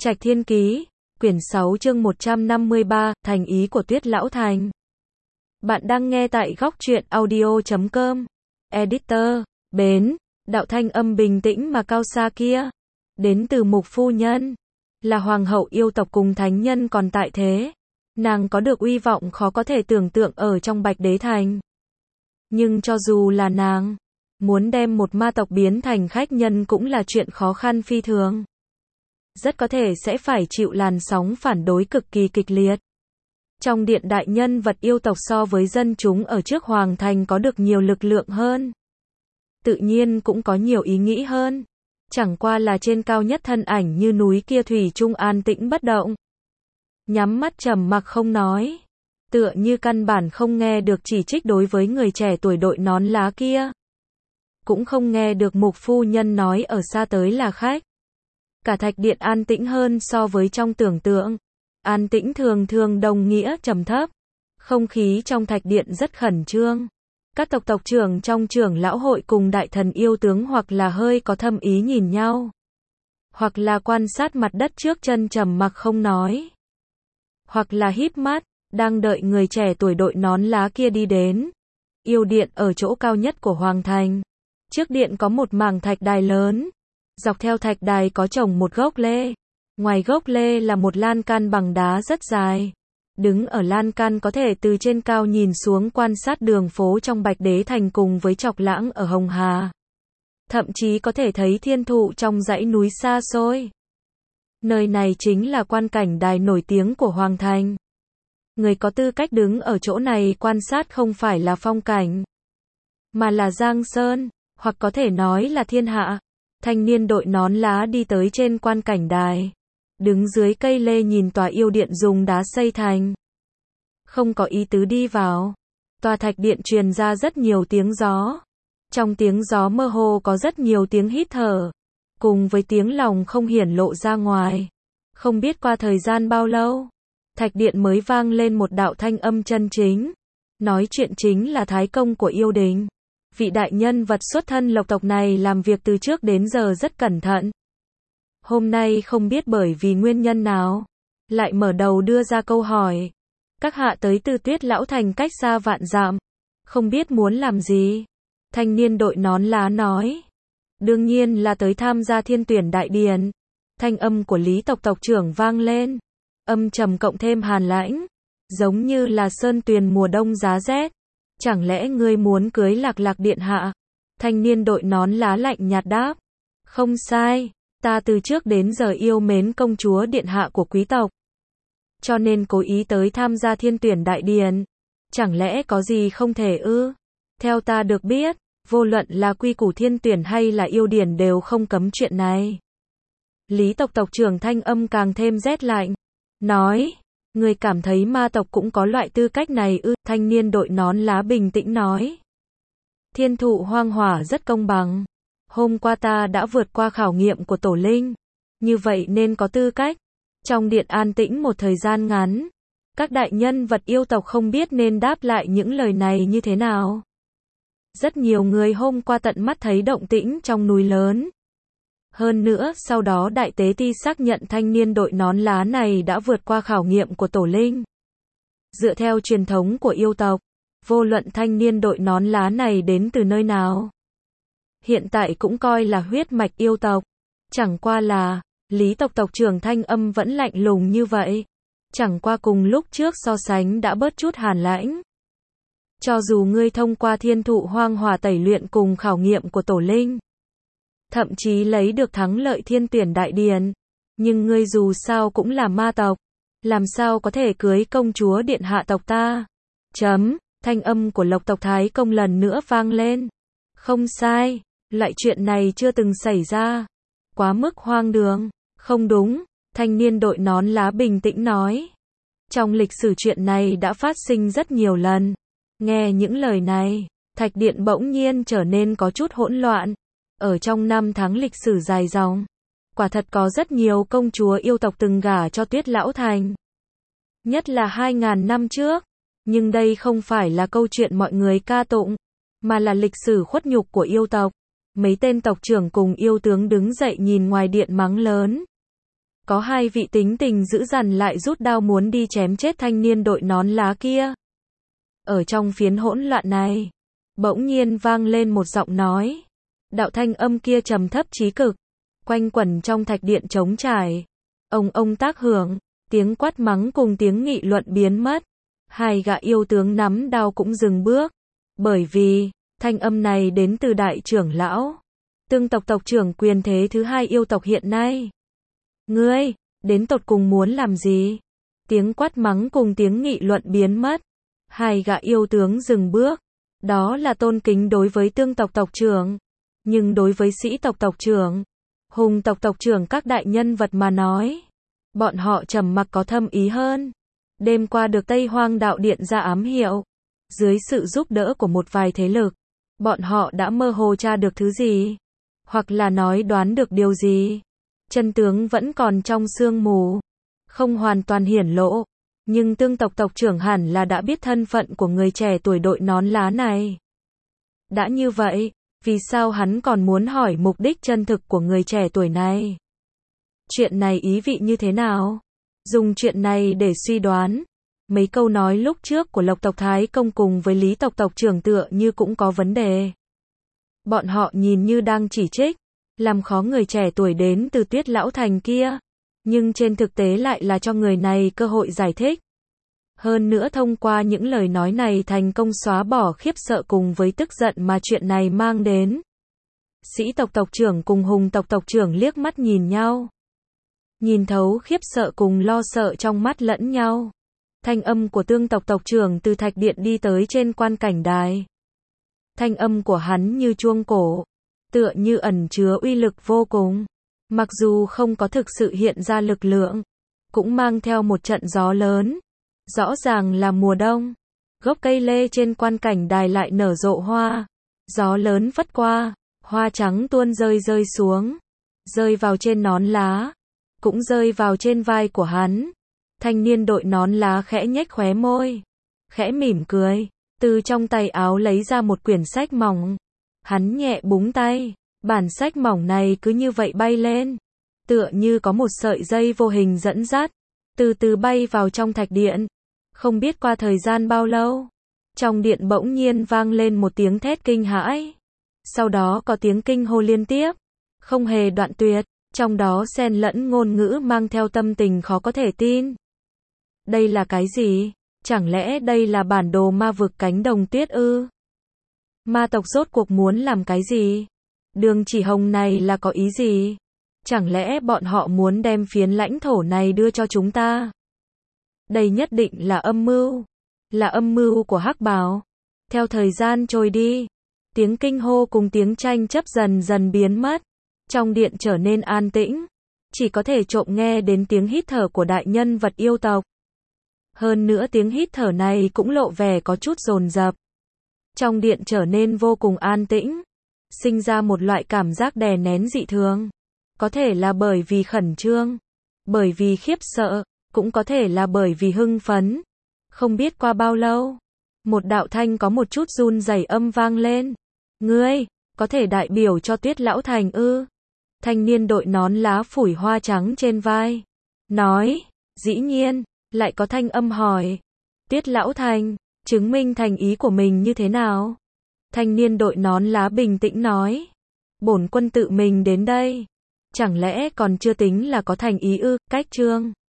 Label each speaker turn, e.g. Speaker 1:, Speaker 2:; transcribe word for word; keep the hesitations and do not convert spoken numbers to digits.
Speaker 1: Trạch Thiên Ký, quyển sáu chương một trăm năm mươi ba, thành ý của Tuyết Lão Thành. Bạn đang nghe tại góc truyện audio chấm com. Editor, Bến, đạo thanh âm bình tĩnh mà cao xa kia. Đến từ Mục Phu Nhân. Là hoàng hậu yêu tộc cùng thánh nhân còn tại thế. Nàng có được uy vọng khó có thể tưởng tượng ở trong Bạch Đế Thành. Nhưng cho dù là nàng, muốn đem một ma tộc biến thành khách nhân cũng là chuyện khó khăn phi thường. Rất có thể sẽ phải chịu làn sóng phản đối cực kỳ kịch liệt. Trong điện đại nhân vật yêu tộc so với dân chúng ở trước hoàng thành có được nhiều lực lượng hơn. Tự nhiên cũng có nhiều ý nghĩ hơn. Chẳng qua là trên cao nhất thân ảnh như núi kia thủy chung an tĩnh bất động. Nhắm mắt trầm mặc không nói. Tựa như căn bản không nghe được chỉ trích đối với người trẻ tuổi đội nón lá kia. Cũng không nghe được Mục Phu Nhân nói ở xa tới là khách. Cả thạch điện an tĩnh hơn so với trong tưởng tượng. An tĩnh thường thường đồng nghĩa trầm thấp. Không khí trong thạch điện rất khẩn trương. Các tộc tộc trưởng trong trưởng lão hội cùng đại thần yêu tướng hoặc là hơi có thâm ý nhìn nhau. Hoặc là quan sát mặt đất trước chân trầm mặc không nói. Hoặc là híp mắt, đang đợi người trẻ tuổi đội nón lá kia đi đến. Yêu điện ở chỗ cao nhất của hoàng thành. Trước điện có một mảng thạch đài lớn. Dọc theo thạch đài có trồng một gốc lê. Ngoài gốc lê là một lan can bằng đá rất dài. Đứng ở lan can có thể từ trên cao nhìn xuống quan sát đường phố trong Bạch Đế Thành cùng với Chọc Lãng ở Hồng Hà. Thậm chí có thể thấy thiên thụ trong dãy núi xa xôi. Nơi này chính là quan cảnh đài nổi tiếng của Hoàng Thành. Người có tư cách đứng ở chỗ này quan sát không phải là phong cảnh, mà là Giang Sơn, hoặc có thể nói là thiên hạ. Thanh niên đội nón lá đi tới trên quan cảnh đài. Đứng dưới cây lê nhìn tòa yêu điện dùng đá xây thành. Không có ý tứ đi vào. Tòa thạch điện truyền ra rất nhiều tiếng gió. Trong tiếng gió mơ hồ có rất nhiều tiếng hít thở. Cùng với tiếng lòng không hiển lộ ra ngoài. Không biết qua thời gian bao lâu. Thạch điện mới vang lên một đạo thanh âm chân chính. Nói chuyện chính là thái công của yêu đình. Vị đại nhân vật xuất thân lộc tộc này làm việc từ trước đến giờ rất cẩn thận. Hôm nay không biết bởi vì nguyên nhân nào, lại mở đầu đưa ra câu hỏi. Các hạ tới từ Tuyết Lão Thành cách xa vạn dặm, không biết muốn làm gì. Thanh niên đội nón lá nói. Đương nhiên là tới tham gia thiên tuyển đại điển. Thanh âm của Lý tộc tộc trưởng vang lên. Âm trầm cộng thêm hàn lãnh. Giống như là sơn tuyền mùa đông giá rét. Chẳng lẽ ngươi muốn cưới Lạc Lạc điện hạ? Thanh niên đội nón lá lạnh nhạt đáp. Không sai, ta từ trước đến giờ yêu mến công chúa điện hạ của quý tộc. Cho nên cố ý tới tham gia thiên tuyển đại điển. Chẳng lẽ có gì không thể ư? Theo ta được biết, vô luận là quy củ thiên tuyển hay là yêu điển đều không cấm chuyện này. Lý tộc tộc trưởng thanh âm càng thêm rét lạnh. Nói. Người cảm thấy ma tộc cũng có loại tư cách này ư? Thanh niên đội nón lá bình tĩnh nói. Thiên thụ hoang hỏa rất công bằng. Hôm qua ta đã vượt qua khảo nghiệm của tổ linh. Như vậy nên có tư cách. Trong điện an tĩnh một thời gian ngắn. Các đại nhân vật yêu tộc không biết nên đáp lại những lời này như thế nào. Rất nhiều người hôm qua tận mắt thấy động tĩnh trong núi lớn. Hơn nữa, sau đó đại tế ti xác nhận thanh niên đội nón lá này đã vượt qua khảo nghiệm của tổ linh. Dựa theo truyền thống của yêu tộc, vô luận thanh niên đội nón lá này đến từ nơi nào, hiện tại cũng coi là huyết mạch yêu tộc. Chẳng qua là, Lý tộc tộc trưởng thanh âm vẫn lạnh lùng như vậy. Chẳng qua cùng lúc trước so sánh đã bớt chút hàn lãnh. Cho dù ngươi thông qua thiên thụ hoang hỏa tẩy luyện cùng khảo nghiệm của tổ linh, thậm chí lấy được thắng lợi thiên tuyển đại điển, nhưng ngươi dù sao cũng là ma tộc, làm sao có thể cưới công chúa điện hạ tộc ta? Chấm, thanh âm của Lộc tộc Thái công lần nữa vang lên. Không sai, loại chuyện này chưa từng xảy ra. Quá mức hoang đường. Không đúng, thanh niên đội nón lá bình tĩnh nói. Trong lịch sử chuyện này đã phát sinh rất nhiều lần. Nghe những lời này, thạch điện bỗng nhiên trở nên có chút hỗn loạn. Ở trong năm tháng lịch sử dài dòng, quả thật có rất nhiều công chúa yêu tộc từng gả cho Tuyết Lão Thành. Nhất là hai ngàn năm trước. Nhưng đây không phải là câu chuyện mọi người ca tụng, mà là lịch sử khuất nhục của yêu tộc. Mấy tên tộc trưởng cùng yêu tướng đứng dậy nhìn ngoài điện mắng lớn. có hai vị tính tình dữ dằn lại rút đao muốn đi chém chết thanh niên đội nón lá kia. Ở trong phiến hỗn loạn này, bỗng nhiên vang lên một giọng nói. Đạo thanh âm kia trầm thấp chí cực, quanh quẩn trong thạch điện trống trải. Ông ông tác hưởng, tiếng quát mắng cùng tiếng nghị luận biến mất. Hai gã yêu tướng nắm đao cũng dừng bước. Bởi vì, thanh âm này đến từ đại trưởng lão, Tương tộc tộc trưởng quyền thế thứ hai yêu tộc hiện nay. Ngươi, đến tột cùng muốn làm gì? Tiếng quát mắng cùng tiếng nghị luận biến mất. Hai gã yêu tướng dừng bước. Đó là tôn kính đối với tương tộc tộc trưởng. Nhưng đối với sĩ tộc tộc trưởng, hùng tộc tộc trưởng các đại nhân vật mà nói, bọn họ trầm mặc có thâm ý hơn. Đêm qua được Tây Hoang Đạo Điện ra ám hiệu, dưới sự giúp đỡ của một vài thế lực, bọn họ đã mơ hồ tra được thứ gì, hoặc là nói đoán được điều gì. Chân tướng vẫn còn trong sương mù, không hoàn toàn hiển lộ, nhưng tương tộc tộc trưởng hẳn là đã biết thân phận của người trẻ tuổi đội nón lá này. Đã như vậy, vì sao hắn còn muốn hỏi mục đích chân thực của người trẻ tuổi này? Chuyện này ý vị như thế nào? Dùng chuyện này để suy đoán. Mấy câu nói lúc trước của Lộc tộc Thái Công cùng với Lý tộc tộc trưởng tựa như cũng có vấn đề. Bọn họ nhìn như đang chỉ trích, làm khó người trẻ tuổi đến từ Tuyết Lão Thành kia. Nhưng trên thực tế lại là cho người này cơ hội giải thích. Hơn nữa thông qua những lời nói này thành công xóa bỏ khiếp sợ cùng với tức giận mà chuyện này mang đến. Sĩ tộc tộc trưởng cùng hùng tộc tộc trưởng liếc mắt nhìn nhau. Nhìn thấu khiếp sợ cùng lo sợ trong mắt lẫn nhau. Thanh âm của tương tộc tộc trưởng từ thạch điện đi tới trên quan cảnh đài. Thanh âm của hắn như chuông cổ, tựa như ẩn chứa uy lực vô cùng. Mặc dù không có thực sự hiện ra lực lượng, cũng mang theo một trận gió lớn. Rõ ràng là mùa đông, gốc cây lê trên quan cảnh đài lại nở rộ hoa. Gió lớn phất qua, hoa trắng tuôn rơi rơi xuống, rơi vào trên nón lá, cũng rơi vào trên vai của hắn. Thanh niên đội nón lá khẽ nhếch khóe môi, khẽ mỉm cười, từ trong tay áo lấy ra một quyển sách mỏng. Hắn nhẹ búng tay, bản sách mỏng này cứ như vậy bay lên, tựa như có một sợi dây vô hình dẫn dắt, từ từ bay vào trong thạch điện. Không biết qua thời gian bao lâu, trong điện bỗng nhiên vang lên một tiếng thét kinh hãi. Sau đó có tiếng kinh hô liên tiếp, không hề đoạn tuyệt, trong đó xen lẫn ngôn ngữ mang theo tâm tình khó có thể tin. Đây là cái gì? Chẳng lẽ đây là bản đồ ma vực cánh đồng tuyết ư? Ma tộc rốt cuộc muốn làm cái gì? Đường chỉ hồng này là có ý gì? Chẳng lẽ bọn họ muốn đem phiến lãnh thổ này đưa cho chúng ta? Đây nhất định là âm mưu, là âm mưu của Hắc Bào. Theo thời gian trôi đi, tiếng kinh hô cùng tiếng tranh chấp dần dần biến mất. Trong điện trở nên an tĩnh, chỉ có thể trộm nghe đến tiếng hít thở của đại nhân vật yêu tộc. Hơn nữa tiếng hít thở này cũng lộ vẻ có chút dồn dập. Trong điện trở nên vô cùng an tĩnh, sinh ra một loại cảm giác đè nén dị thường. Có thể là bởi vì khẩn trương, bởi vì khiếp sợ, cũng có thể là bởi vì hưng phấn. Không biết qua bao lâu, một đạo thanh có một chút run rẩy âm vang lên. Ngươi, có thể đại biểu cho Tuyết Lão Thành ư? Thanh niên đội nón lá phủi hoa trắng trên vai, nói, dĩ nhiên. Lại có thanh âm hỏi, Tuyết Lão Thành, chứng minh thành ý của mình như thế nào? Thanh niên đội nón lá bình tĩnh nói, bổn quân tự mình đến đây, chẳng lẽ còn chưa tính là có thành ý ư? Cách chương